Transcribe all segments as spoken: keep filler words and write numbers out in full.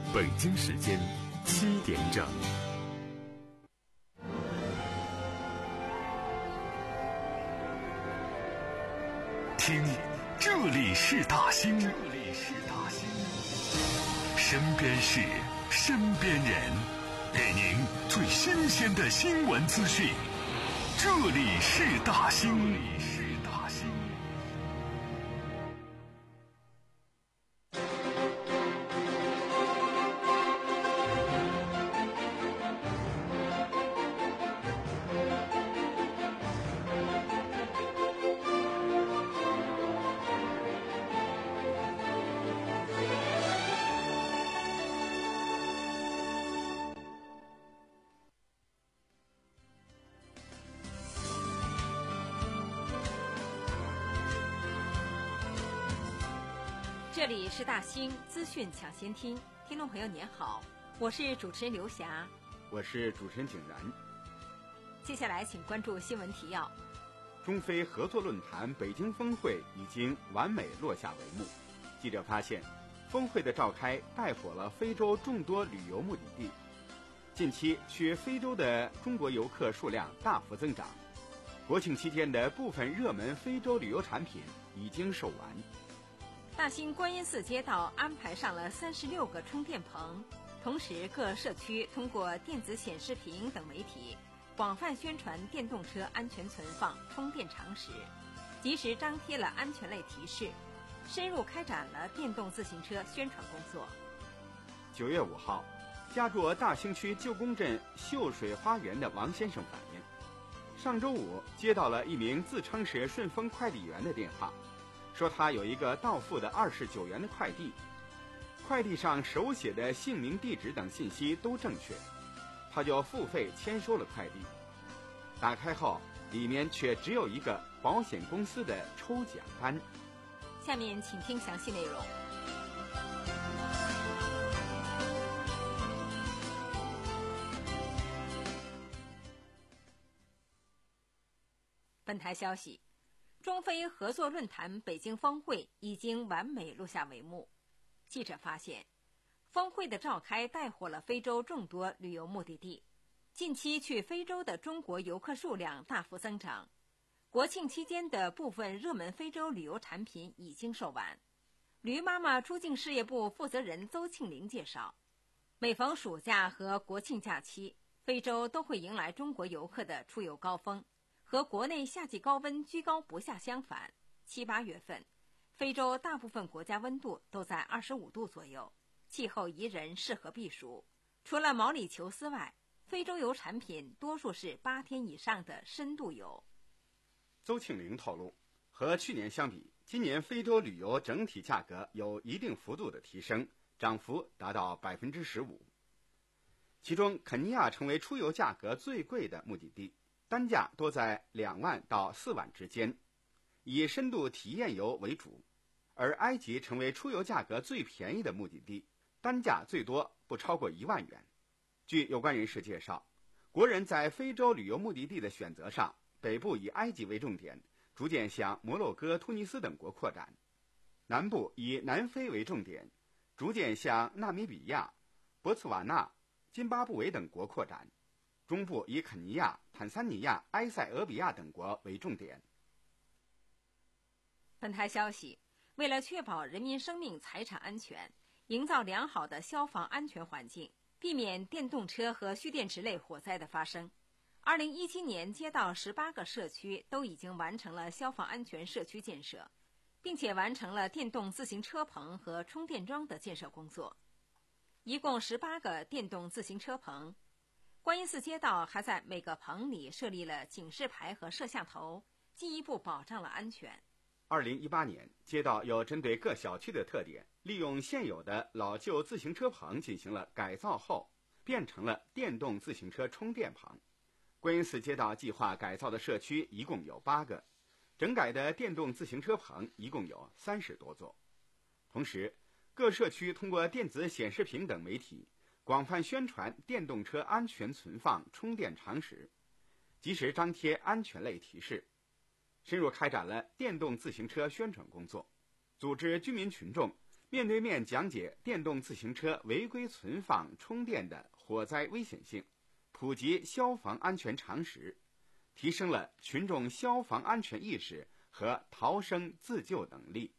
北京时间七点整。听，这里是大兴，这里是大兴，身边事，身边人，给您最新鲜的新闻资讯。这里是大兴，这里是大兴。 这里是大兴资讯抢先听，听众朋友您好，我是主持人刘霞， 我是主持人景然。 接下来请关注新闻提要。 中非合作论坛北京峰会已经完美落下帷幕。记者发现，峰会的召开带火了非洲众多旅游目的地，近期去非洲的中国游客数量大幅增长。国庆期间的部分热门非洲旅游产品已经售完。 大兴观音寺街道安排上了三十六个充电棚，同时各社区通过电子显示屏等媒体广泛宣传电动车安全存放、充电常识，及时张贴了安全类提示，深入开展了电动自行车宣传工作。 九月五号，家住大兴区旧宫镇秀水花园的王先生反映，上周五接到了一名自称是顺丰快递员的电话，说他有一个到付的二十九元的快递，快递上手写的姓名、地址等信息都正确，他就付费签收了快递。打开后，里面却只有一个保险公司的抽奖单。 下面请听详细内容。本台消息，中非合作论坛北京峰会已经完美落下帷幕。记者发现，峰会的召开带火了非洲众多旅游目的地，近期去非洲的中国游客数量大幅增长。国庆期间的部分热门非洲旅游产品已经售完。驴妈妈出境事业部负责人邹庆玲介绍，每逢暑假和国庆假期，非洲都会迎来中国游客的出游高峰。和国内夏季高温居高不下相反，七八月份，非洲大部分国家温度都在二十五度左右，气候宜人，适合避暑。除了毛里求斯外，非洲游产品多数是八天以上的深度游。 邹庆玲透露，和去年相比，今年非洲旅游整体价格有一定幅度的提升，涨幅达到百分之十五。其中，肯尼亚成为出游价格最贵的目的地。单价多在两万到四万之间，以深度体验游为主，而埃及成为出游价格最便宜的目的地，单价最多不超过一万元。据有关人士介绍，国人在非洲旅游目的地的选择上，北部以埃及为重点，逐渐向摩洛哥、突尼斯等国扩展；南部以南非为重点，逐渐向纳米比亚、博茨瓦纳、津巴布韦等国扩展。中部以肯尼亚、坦桑尼亚、埃塞俄比亚等国为重点。 本台消息，为了确保人民生命财产安全，营造良好的消防安全环境，避免电动车和蓄电池类火灾的发生，二零一七年街道十八个社区都已经完成了消防安全社区建设，并且完成了电动自行车棚和充电桩的建设工作，一共十八个电动自行车棚。观音寺街道还在每个棚里设立了警示牌和摄像头，进一步保障了安全。 二零一八年，街道又针对各小区的特点，利用现有的老旧自行车棚进行了改造后，变成了电动自行车充电棚。观音寺街道计划改造的社区一共有八个，整改的电动自行车棚一共有三十多座。同时，各社区通过电子显示屏等媒体广泛宣传电动车安全存放、充电常识，及时张贴安全类提示，深入开展了电动自行车宣传工作，组织居民群众面对面讲解电动自行车违规存放充电的火灾危险性，普及消防安全常识，提升了群众消防安全意识和逃生自救能力。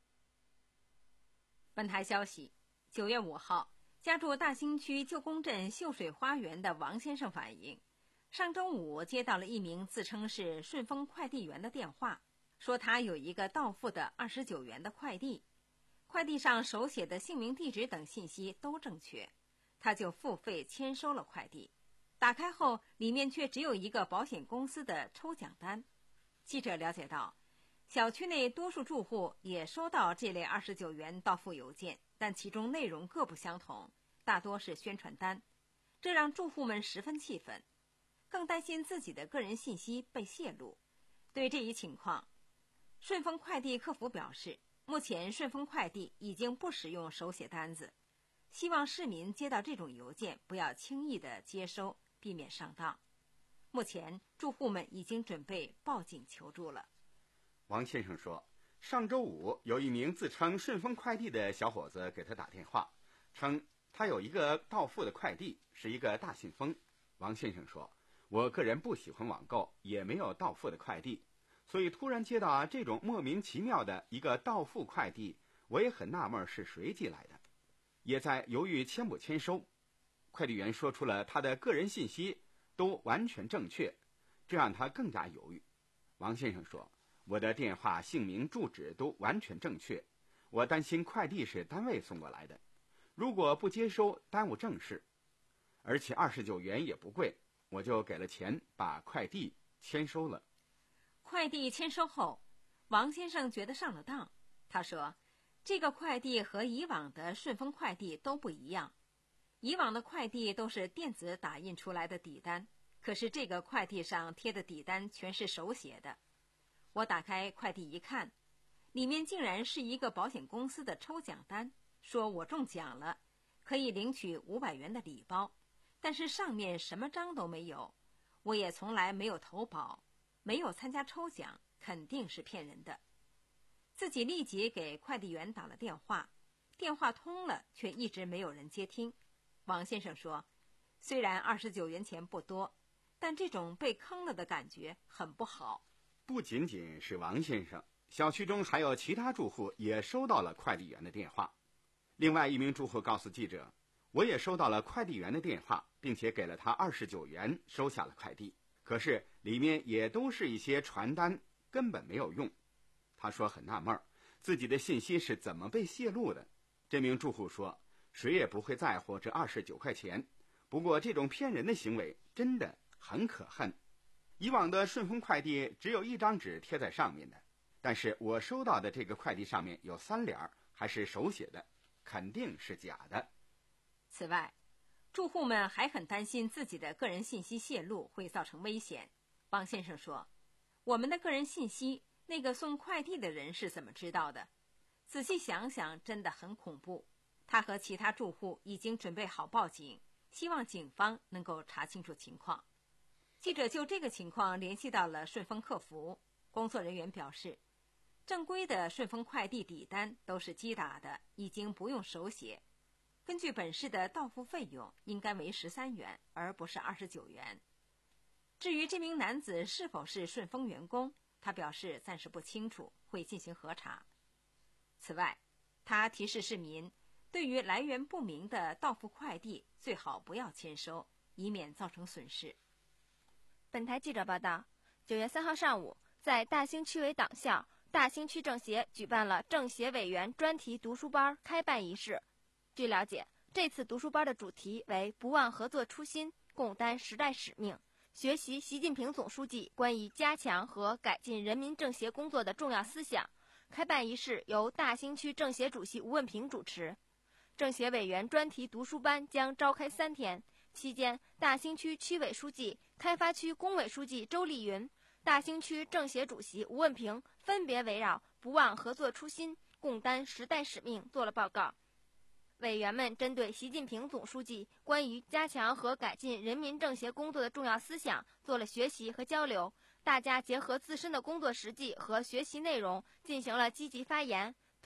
本台消息，九月五号，家住大兴区旧宫镇秀水花园的王先生反映，上周五接到了一名自称是顺丰快递员的电话，说他有一个到付的二十九元的快递，快递上手写的姓名地址等信息都正确，他就付费签收了快递。打开后，里面却只有一个保险公司的抽奖单。记者了解到，小区内多数住户也收到这类二十九元到付邮件，但其中内容各不相同，大多是宣传单，这让住户们十分气愤，更担心自己的个人信息被泄露。对这一情况，顺丰快递客服表示，目前顺丰快递已经不使用手写单子，希望市民接到这种邮件不要轻易的接收，避免上当。目前住户们已经准备报警求助了。 王先生说，上周五有一名自称顺丰快递的小伙子给他打电话，称他有一个到付的快递，是一个大信封。王先生说，我个人不喜欢网购，也没有到付的快递，所以突然接到这种莫名其妙的一个到付快递，我也很纳闷是谁寄来的，也在犹豫签不签收。快递员说出了他的个人信息都完全正确，这让他更加犹豫。王先生说，我的电话、姓名、住址都完全正确，我担心快递是单位送过来的，如果不接收耽误正事，而且二十九元也不贵，我就给了钱把快递签收了。 快递签收后，王先生觉得上了当。他说，这个快递和以往的顺丰快递都不一样，以往的快递都是电子打印出来的底单，可是这个快递上贴的底单全是手写的。我打开快递一看，里面竟然是一个保险公司的抽奖单，说我中奖了，可以领取五百元的礼包，但是上面什么章都没有，我也从来没有投保，没有参加抽奖，肯定是骗人的。自己立即给快递员打了电话，电话通了，却一直没有人接听。王先生说，虽然二十九元钱不多，但这种被坑了的感觉很不好。 不仅仅是王先生，小区中还有其他住户也收到了快递员的电话。另外一名住户告诉记者，我也收到了快递员的电话，并且给了他二十九元收下了快递，可是里面也都是一些传单，根本没有用。他说很纳闷，自己的信息是怎么被泄露的。这名住户说，谁也不会在乎这二十九块钱，不过这种骗人的行为真的很可恨。以往的顺丰快递只有一张纸贴在上面的，但是我收到的这个快递上面有三联，还是手写的，肯定是假的。 此外，住户们还很担心自己的个人信息泄露会造成危险。王先生说，我们的个人信息，那个送快递的人是怎么知道的？仔细想想，真的很恐怖。他和其他住户已经准备好报警，希望警方能够查清楚情况。记者就这个情况联系到了顺丰客服，工作人员表示，正规的顺丰快递底单都是机打的，已经不用手写。根据本市的到付费用，应该为十三元，而不是二十九元。至于这名男子是否是顺丰员工，他表示暂时不清楚，会进行核查。此外，他提示市民，对于来源不明的到付快递，最好不要签收，以免造成损失。 本台记者报道，九月三号上午，在大兴区委党校大兴区政协举办了政协委员专题读书班开办仪式。据了解，这次读书班的主题为不忘合作初心，共担时代使命，学习习近平总书记关于加强和改进人民政协工作的重要思想。开办仪式由大兴区政协主席吴问平主持。政协委员专题读书班将召开三天，期间大兴区区委书记、开发区工委书记周丽云、大兴区政协主席吴问平分别围绕不忘合作初心，共担时代使命做了报告。委员们针对习近平总书记关于加强和改进人民政协工作的重要思想做了学习和交流，大家结合自身的工作实际和学习内容进行了积极发言，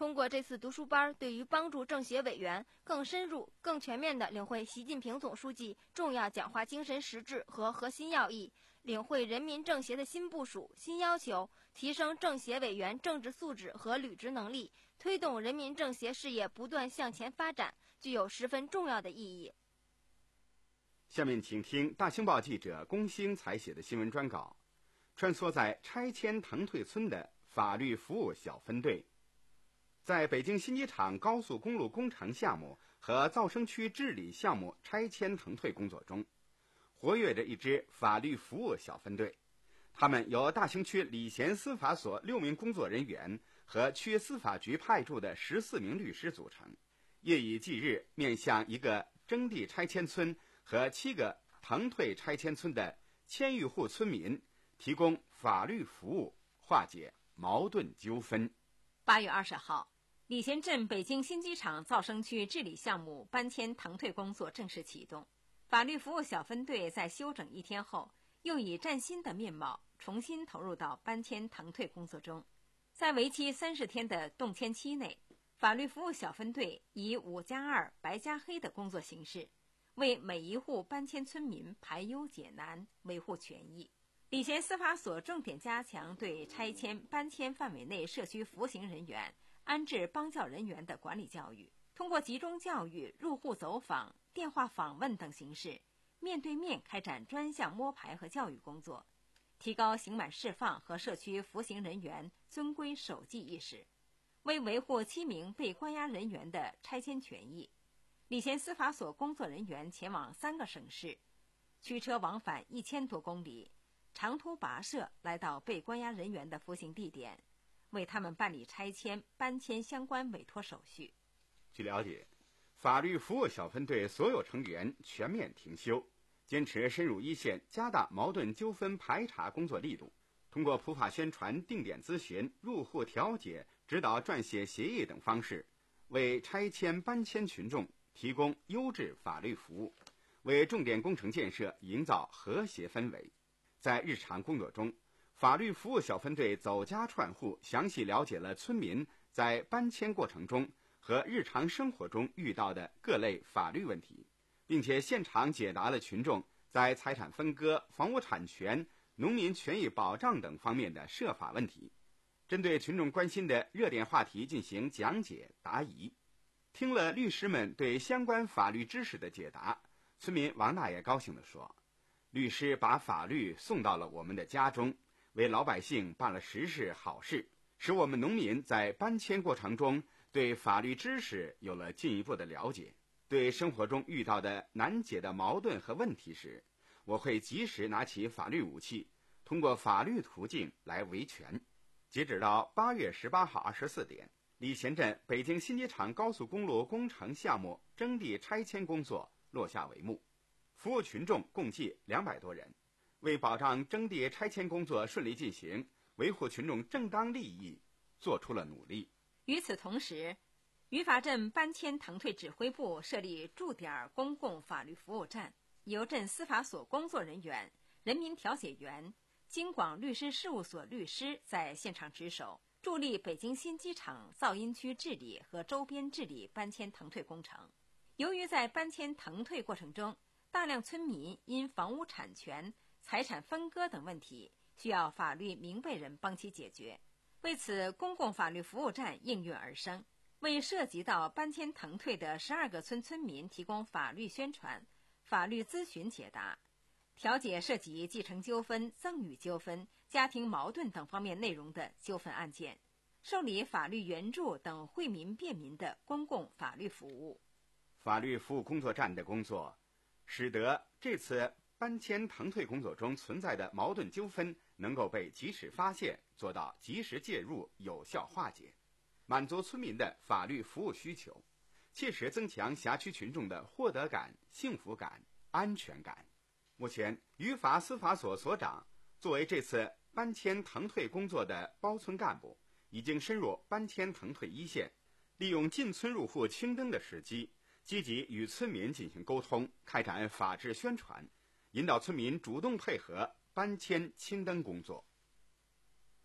通过这次读书班，对于帮助政协委员更深入、更全面地领会习近平总书记重要讲话精神实质和核心要义，领会人民政协的新部署、新要求，提升政协委员政治素质和履职能力，推动人民政协事业不断向前发展，具有十分重要的意义。 下面请听大兴报记者龚兴采写的新闻专稿，穿梭在拆迁腾退村的法律服务小分队。在北京新机场高速公路工程项目和噪声区治理项目拆迁腾退工作中，活跃着一支法律服务小分队。他们由大兴区礼贤司法所六名工作人员和区司法局派驻的十四名律师组成，夜以继日面向一个征地拆迁村和七个腾退拆迁村的千余户村民提供法律服务，化解矛盾纠纷。 八月二十号，礼贤镇北京新机场噪声区治理项目搬迁腾退工作正式启动。法律服务小分队在休整一天后，又以崭新的面貌重新投入到搬迁腾退工作中。在为期三十天的动迁期内，法律服务小分队以五加二白加黑的工作形式，为每一户搬迁村民排忧解难，维护权益。礼贤司法所重点加强对拆迁搬迁范围内社区服刑人员、安置帮教人员的管理教育，通过集中教育、入户走访、电话访问等形式，面对面开展专项摸排和教育工作，提高刑满释放和社区服刑人员遵规守纪意识。为维护七名被关押人员的拆迁权益，礼贤司法所工作人员前往三个省市，驱车往返一千多公里，长途跋涉来到被关押人员的服刑地点，为他们办理拆迁、搬迁相关委托手续。 据了解，法律服务小分队所有成员全面停休，坚持深入一线，加大矛盾纠纷排查工作力度，通过普法宣传、定点咨询、入户调解、指导撰写协议等方式，为拆迁搬迁群众提供优质法律服务，为重点工程建设营造和谐氛围。在日常工作中，法律服务小分队走家串户，详细了解了村民在搬迁过程中和日常生活中遇到的各类法律问题，并且现场解答了群众在财产分割、房屋产权、农民权益保障等方面的涉法问题，针对群众关心的热点话题进行讲解答疑。听了律师们对相关法律知识的解答，村民王大爷高兴地说，律师把法律送到了我们的家中，为老百姓办了实事好事，使我们农民在搬迁过程中对法律知识有了进一步的了解。对生活中遇到的难解的矛盾和问题时，我会及时拿起法律武器，通过法律途径来维权。截止到八月十八号二十四点，礼贤镇北京新机场高速公路工程项目征地拆迁工作落下帷幕，服务群众共计两百多人。为保障征地拆迁工作顺利进行，维护群众正当利益，做出了努力。 与此同时，于法镇搬迁腾退指挥部设立驻点公共法律服务站，由镇司法所工作人员、人民调解员、京广律师事务所律师在现场值守，助力北京新机场噪音区治理和周边治理搬迁腾退工程。由于在搬迁腾退过程中，大量村民因房屋产权、财产分割等问题需要法律明白人帮其解决，为此公共法律服务站应运而生，为涉及到搬迁腾退的十二个村村民提供法律宣传、法律咨询解答，调解涉及继承纠纷、赠与纠纷、家庭矛盾等方面内容的纠纷案件，受理法律援助等惠民便民的公共法律服务。 法律服务工作站的工作，使得这次搬迁腾退工作中存在的矛盾纠纷能够被及时发现，做到及时介入，有效化解，满足村民的法律服务需求，切实增强辖区群众的获得感、幸福感、安全感。目前，于法司法所所长作为这次搬迁腾退工作的包村干部，已经深入搬迁腾退一线，利用进村入户青灯的时机，积极与村民进行沟通，开展法治宣传，引导村民主动配合搬迁青灯工作。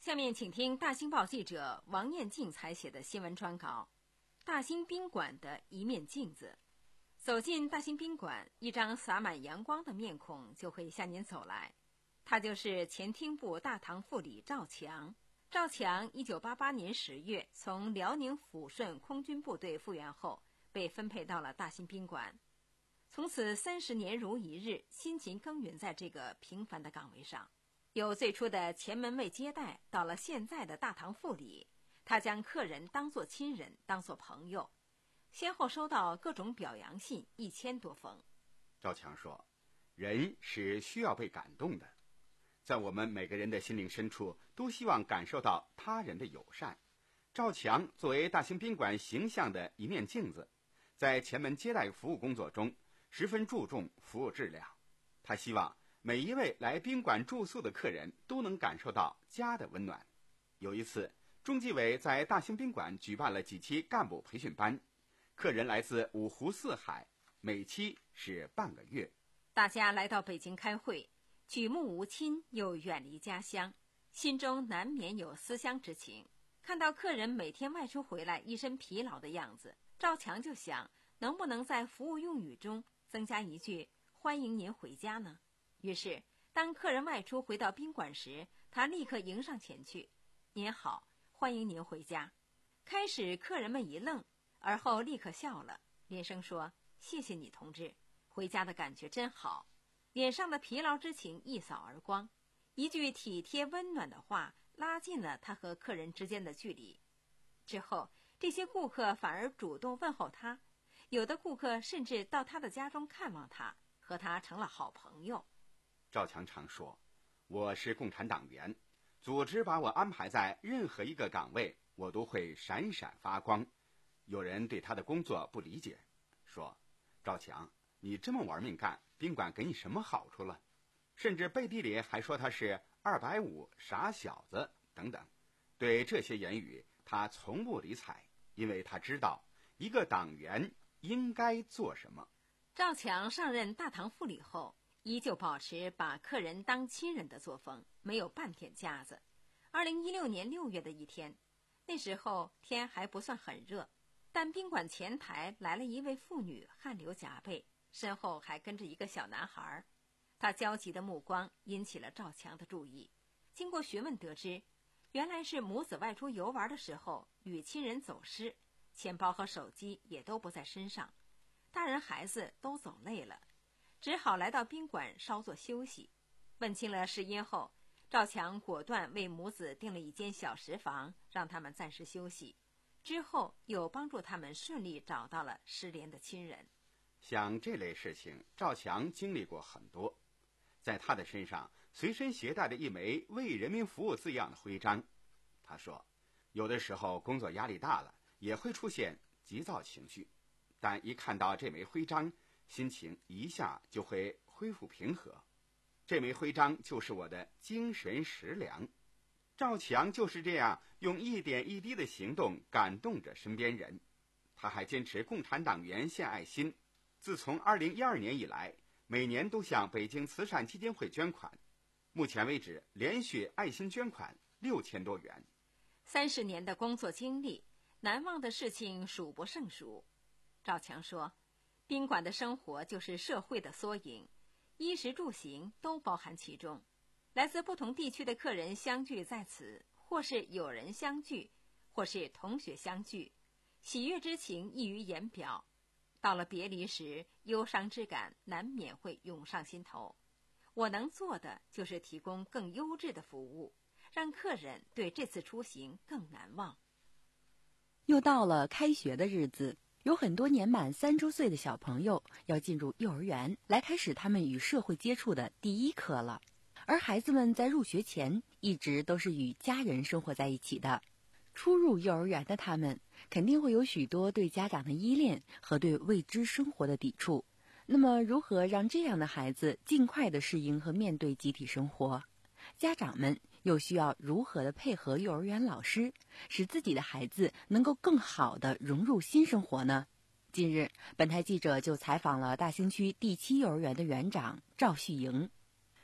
下面请听大新报记者王艳静采写的新闻专稿《大新宾馆的一面镜子》。走进大新宾馆，一张洒满阳光的面孔就会向您走来，他就是前厅部大堂副理赵强。赵强一九八八年十月从辽宁抚顺空军部队复员后，被分配到了大新宾馆，从此三十年如一日，辛勤耕耘在这个平凡的岗位上。由最初的前门卫接待，到了现在的大堂副理，他将客人当作亲人，当作朋友，先后收到各种表扬信一千多封。 赵强说，人是需要被感动的，在我们每个人的心灵深处，都希望感受到他人的友善。赵强作为大兴宾馆形象的一面镜子，在前门接待服务工作中十分注重服务质量。他希望每一位来宾馆住宿的客人都能感受到家的温暖。有一次，中纪委在大兴宾馆举办了几期干部培训班，客人来自五湖四海，每期是半个月。 大家来到北京开会，举目无亲又远离家乡，心中难免有思乡之情。看到客人每天外出回来一身疲劳的样子，赵强就想，能不能在服务用语中增加一句欢迎您回家呢？于是当客人外出回到宾馆时，他立刻迎上前去，您好，欢迎您回家。开始客人们一愣，而后立刻笑了，连声说，谢谢你同志，回家的感觉真好。脸上的疲劳之情一扫而光，一句体贴温暖的话拉近了他和客人之间的距离。之后这些顾客反而主动问候他，有的顾客甚至到他的家中看望他，和他成了好朋友。 赵强常说，我是共产党员，组织把我安排在任何一个岗位，我都会闪闪发光。有人对他的工作不理解，说，赵强，你这么玩命干，宾馆给你什么好处了？甚至背地里还说他是二百五傻小子等等。对这些言语他从不理睬，因为他知道一个党员应该做什么。 赵强上任大堂副理后，依旧保持把客人当亲人的作风，没有半点架子。二零一六年六月的一天，那时候天还不算很热，但宾馆前台来了一位妇女，汗流浃背，身后还跟着一个小男孩。他焦急的目光引起了赵强的注意。经过询问得知，原来是母子外出游玩的时候与亲人走失，钱包和手机也都不在身上，大人孩子都走累了，只好来到宾馆稍作休息。问清了事因后，赵强果断为母子订了一间小食房，让他们暂时休息，之后又帮助他们顺利找到了失联的亲人。 像这类事情，赵强经历过很多。在他的身上随身携带着一枚为人民服务字样的徽章。他说，有的时候工作压力大了，也会出现急躁情绪，但一看到这枚徽章，心情一下就会恢复平和。这枚徽章就是我的精神食粮。赵强就是这样用一点一滴的行动感动着身边人。他还坚持共产党员献爱心，自从二零一二年以来，每年都向北京慈善基金会捐款，目前为止连续爱心捐款六千多元。 三十年的工作经历，难忘的事情数不胜数。赵强说，宾馆的生活就是社会的缩影，衣食住行都包含其中。来自不同地区的客人相聚在此，或是友人相聚，或是同学相聚，喜悦之情溢于言表。到了别离时，忧伤之感难免会涌上心头。我能做的就是提供更优质的服务，让客人对这次出行更难忘。 又到了开学的日子，有很多年满三周岁的小朋友要进入幼儿园，来开始他们与社会接触的第一课了。而孩子们在入学前一直都是与家人生活在一起的。初入幼儿园的他们肯定会有许多对家长的依恋和对未知生活的抵触。那么如何让这样的孩子尽快的适应和面对集体生活？家长们又需要如何的配合幼儿园老师，使自己的孩子能够更好的融入新生活呢？近日，本台记者就采访了大兴区第七幼儿园的园长赵旭莹。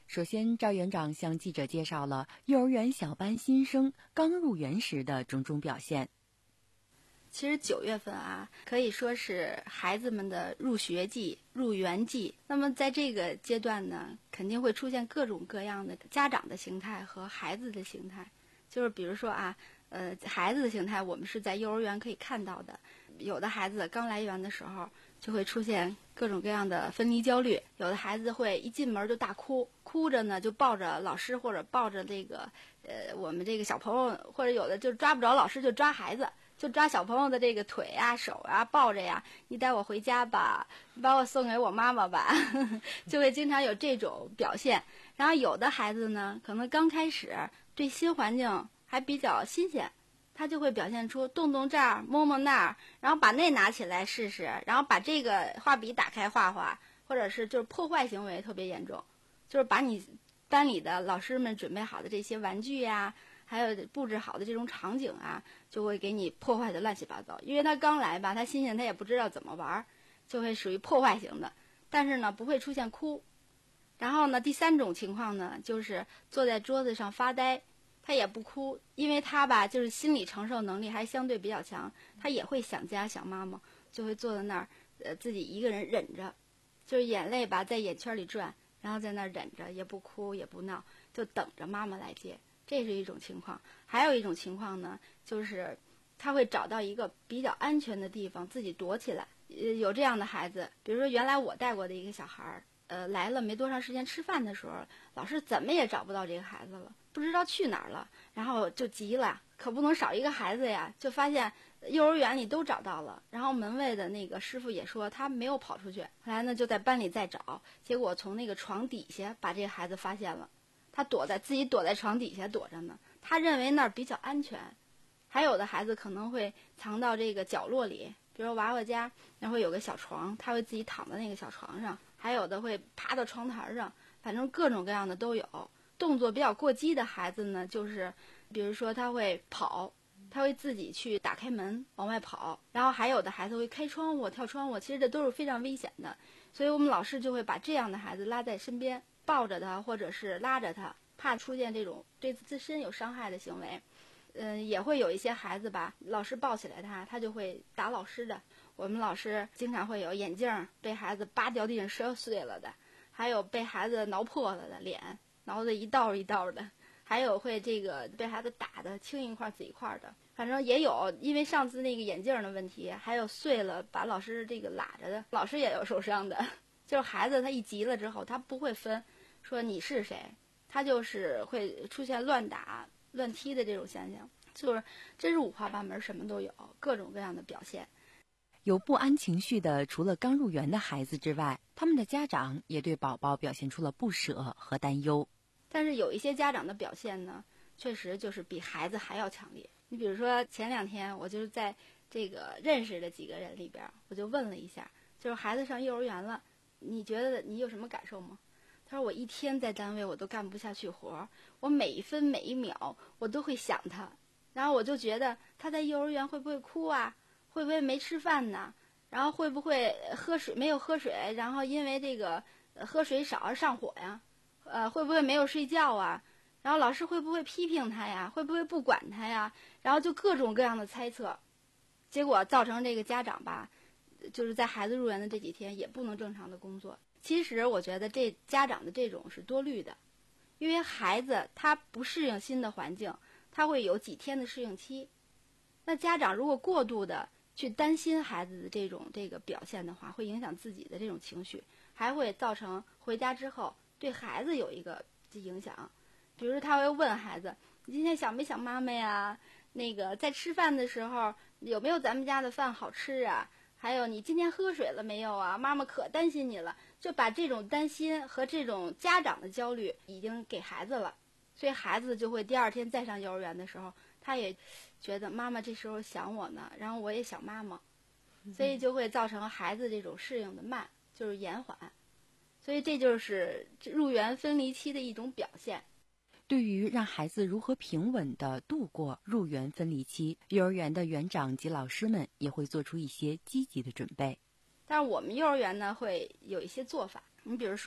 首先，赵园长向记者介绍了幼儿园小班新生刚入园时的种种表现。 其实九月份啊，可以说是孩子们的入学季、入园季。那么在这个阶段呢，肯定会出现各种各样的家长的形态和孩子的形态。就是比如说啊，呃，孩子的形态我们是在幼儿园可以看到的。有的孩子刚来园的时候，就会出现各种各样的分离焦虑。有的孩子会一进门就大哭，哭着呢就抱着老师或者抱着这个呃我们这个小朋友，或者有的就抓不着老师就抓孩子。就抓小朋友的这个腿啊、手啊，抱着呀，你带我回家吧，你把我送给我妈妈吧，就会经常有这种表现。然后有的孩子呢，可能刚开始对新环境还比较新鲜，他就会表现出动动这儿、摸摸那儿，然后把那拿起来试试，然后把这个画笔打开画画，或者是就是破坏行为特别严重，就是把你班里的老师们准备好的这些玩具呀，还有布置好的这种场景啊，就会给你破坏的乱七八糟。因为他刚来吧，他新鲜，他也不知道怎么玩，就会属于破坏型的。但是呢，不会出现哭。然后呢，第三种情况呢，就是坐在桌子上发呆，他也不哭，因为他吧，就是心理承受能力还相对比较强，他也会想家想妈妈，就会坐在那儿，呃，自己一个人忍着，就是眼泪吧在眼圈里转，然后在那儿忍着，也不哭也不闹，就等着妈妈来接。这是一种情况。还有一种情况呢，就是他会找到一个比较安全的地方自己躲起来。呃，有这样的孩子，比如说原来我带过的一个小孩，呃，来了没多长时间，吃饭的时候，老师怎么也找不到这个孩子了，不知道去哪儿了，然后就急了，可不能少一个孩子呀，就发现幼儿园里都找到了，然后门卫的那个师傅也说他没有跑出去，后来呢就在班里再找，结果从那个床底下把这个孩子发现了。他躲在自己躲在床底下躲着呢，他认为那儿比较安全。还有的孩子可能会藏到这个角落里，比如娃娃家那会有个小床，他会自己躺在那个小床上，还有的会爬到床台上，反正各种各样的都有。动作比较过激的孩子呢，就是比如说他会跑，他会自己去打开门往外跑，然后还有的孩子会开窗户跳窗户，其实这都是非常危险的。所以我们老师就会把这样的孩子拉在身边，抱着他或者是拉着他，怕出现这种对自身有伤害的行为。嗯、呃，也会有一些孩子吧，老师抱起来他，他就会打老师的。我们老师经常会有眼镜被孩子扒掉地上摔碎了的，还有被孩子挠破了的脸，挠得一道一道的，还有会这个被孩子打的青一块紫一块的。反正也有，因为上次那个眼镜的问题，还有碎了把老师这个拉着的，老师也有受伤的。就是孩子他一急了之后，他不会分说你是谁，他就是会出现乱打乱踢的这种现象，就是真是五花八门，什么都有，各种各样的表现。 有不安情绪的，除了刚入园的孩子之外，他们的家长也对宝宝表现出了不舍和担忧。 但是有一些家长的表现呢，确实就是比孩子还要强烈。你比如说前两天我就是在这个认识的几个人里边，我就问了一下，就是孩子上幼儿园了，你觉得你有什么感受吗？他说我一天在单位我都干不下去活，我每一分每一秒我都会想他，然后我就觉得他在幼儿园会不会哭啊，会不会没吃饭呢，然后会不会喝水没有喝水，然后因为这个喝水少而上火呀，呃会不会没有睡觉啊，然后老师会不会批评他呀，会不会不管他呀，然后就各种各样的猜测，结果造成这个家长吧，就是在孩子入园的这几天也不能正常的工作。其实我觉得这家长的这种是多虑的，因为孩子他不适应新的环境，他会有几天的适应期。那家长如果过度的去担心孩子的这种这个表现的话，会影响自己的这种情绪，还会造成回家之后对孩子有一个影响。比如说他会问孩子，你今天想没想妈妈呀，那个在吃饭的时候有没有咱们家的饭好吃啊，还有你今天喝水了没有啊，妈妈可担心你了。就把这种担心和这种家长的焦虑已经给孩子了，所以孩子就会第二天再上幼儿园的时候，他也觉得妈妈这时候想我呢，然后我也想妈妈，所以就会造成孩子这种适应的慢，就是延缓。所以这就是入园分离期的一种表现。 对于让孩子如何平稳地度过入园分离期，幼儿园的园长及老师们也会做出一些积极的准备。 但是我们幼儿园呢会有一些做法，你比如说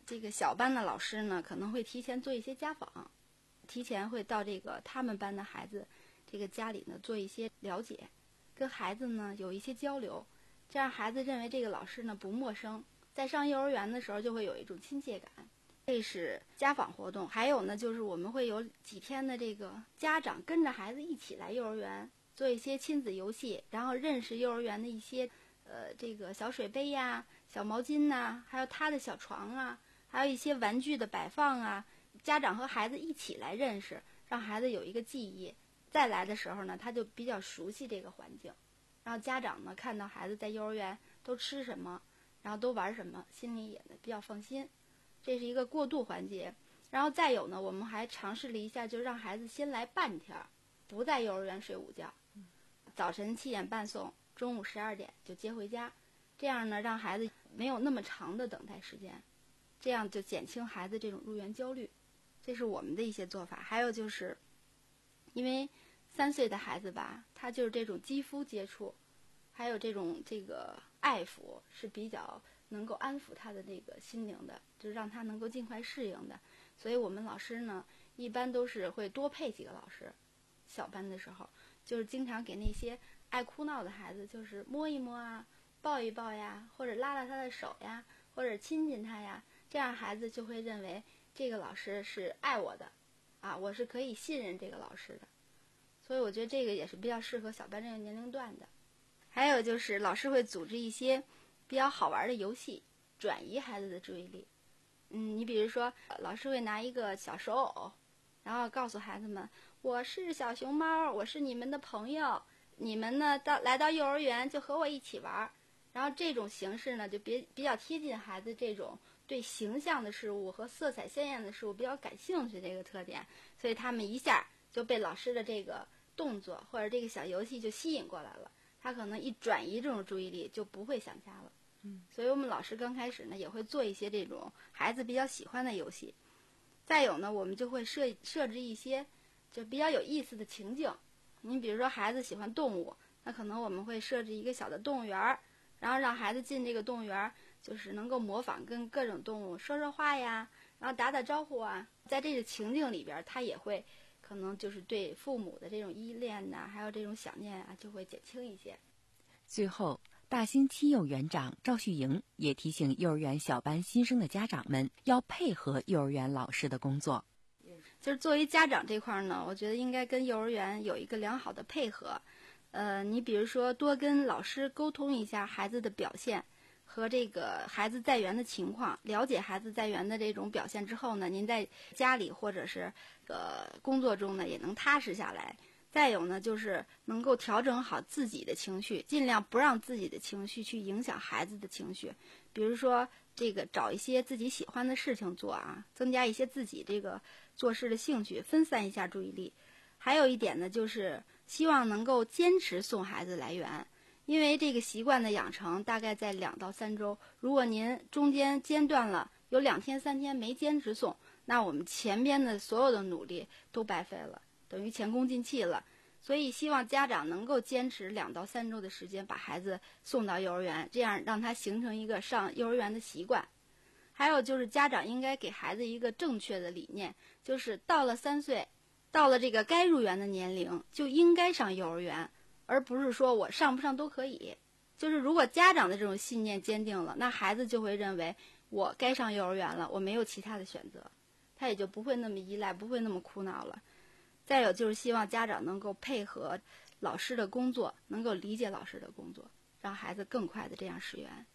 这个小班的老师呢，可能会提前做一些家访，提前会到这个他们班的孩子这个家里呢做一些了解，跟孩子呢有一些交流，这样孩子认为这个老师呢不陌生，在上幼儿园的时候就会有一种亲切感。这是家访活动。还有呢，就是我们会有几天的这个家长跟着孩子一起来幼儿园，做一些亲子游戏，然后认识幼儿园的一些呃这个小水杯呀、小毛巾呐、还有他的小床啊，还有一些玩具的摆放啊，家长和孩子一起来认识，让孩子有一个记忆。再来的时候呢，他就比较熟悉这个环境，然后家长呢看到孩子在幼儿园都吃什么，然后都玩什么，心里也比较放心。这是一个过渡环节。然后再有呢，我们还尝试了一下，就让孩子先来半天，不在幼儿园睡午觉，早晨七点半送，中午十二点就接回家，这样呢让孩子没有那么长的等待时间，这样就减轻孩子这种入园焦虑。这是我们的一些做法。还有就是因为三岁的孩子吧，他就是这种肌肤接触还有这种这个爱抚是比较能够安抚他的那个心灵的，就让他能够尽快适应的。所以我们老师呢一般都是会多配几个老师，小班的时候就是经常给那些爱哭闹的孩子就是摸一摸啊，抱一抱呀，或者拉拉他的手呀，或者亲亲他呀，这样孩子就会认为这个老师是爱我的啊，我是可以信任这个老师的。所以我觉得这个也是比较适合小班这个年龄段的。还有就是老师会组织一些比较好玩的游戏，转移孩子的注意力。嗯，你比如说老师会拿一个小手偶，然后告诉孩子们，我是小熊猫，我是你们的朋友，你们呢到来到幼儿园就和我一起玩。然后这种形式呢就比比较贴近孩子这种对形象的事物和色彩鲜艳的事物比较感兴趣这个特点，所以他们一下就被老师的这个动作或者这个小游戏就吸引过来了，他可能一转移这种注意力就不会想家了。嗯，所以我们老师刚开始呢也会做一些这种孩子比较喜欢的游戏。再有呢，我们就会设设置一些就比较有意思的情境。你比如说孩子喜欢动物，那可能我们会设置一个小的动物园，然后让孩子进这个动物园，就是能够模仿跟各种动物说说话呀，然后打打招呼啊。在这个情境里边，他也会可能就是对父母的这种依恋呐、啊，还有这种想念啊，就会减轻一些。 最后，大兴七幼园长赵旭莹也提醒幼儿园小班新生的家长们要配合幼儿园老师的工作。 就是作为家长这块呢，我觉得应该跟幼儿园有一个良好的配合。呃，你比如说多跟老师沟通一下孩子的表现和这个孩子在园的情况，了解孩子在园的这种表现之后呢，您在家里或者是呃工作中呢也能踏实下来。再有呢，就是能够调整好自己的情绪，尽量不让自己的情绪去影响孩子的情绪。比如说这个找一些自己喜欢的事情做啊，增加一些自己这个做事的兴趣，分散一下注意力。还有一点呢，就是希望能够坚持送孩子来园，因为这个习惯的养成大概在两到三周，如果您中间间断了，有两天三天没坚持送，那我们前边的所有的努力都白费了，等于前功尽弃了。所以希望家长能够坚持两到三周的时间把孩子送到幼儿园，这样让他形成一个上幼儿园的习惯。还有就是家长应该给孩子一个正确的理念，就是到了三岁，到了这个该入园的年龄就应该上幼儿园，而不是说我上不上都可以。就是如果家长的这种信念坚定了，那孩子就会认为我该上幼儿园了，我没有其他的选择，他也就不会那么依赖，不会那么苦恼了。再有就是希望家长能够配合老师的工作，能够理解老师的工作，让孩子更快的这样释园。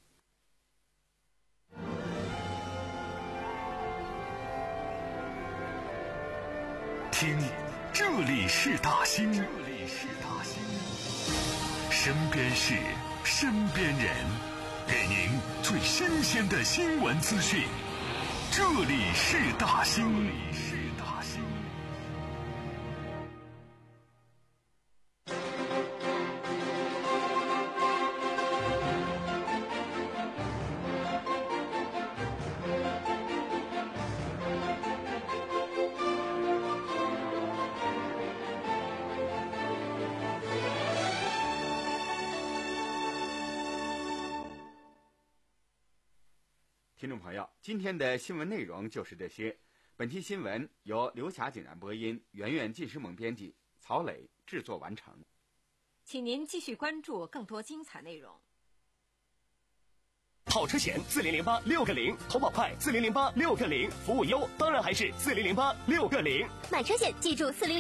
听，这里是大兴，这里是大兴，身边事，身边人，给您最新鲜的新闻资讯。这里是大兴，这里是大兴。 听众朋友，今天的新闻内容就是这些。本期新闻由刘霞井然播音，圆圆纪诗萌编辑，曹磊制作完成。 请您继续关注更多精彩内容。 跑车险四零零八六个零，投保快四零零八六个零，服务优当然还是四零零八六个零。 买车险记住四零。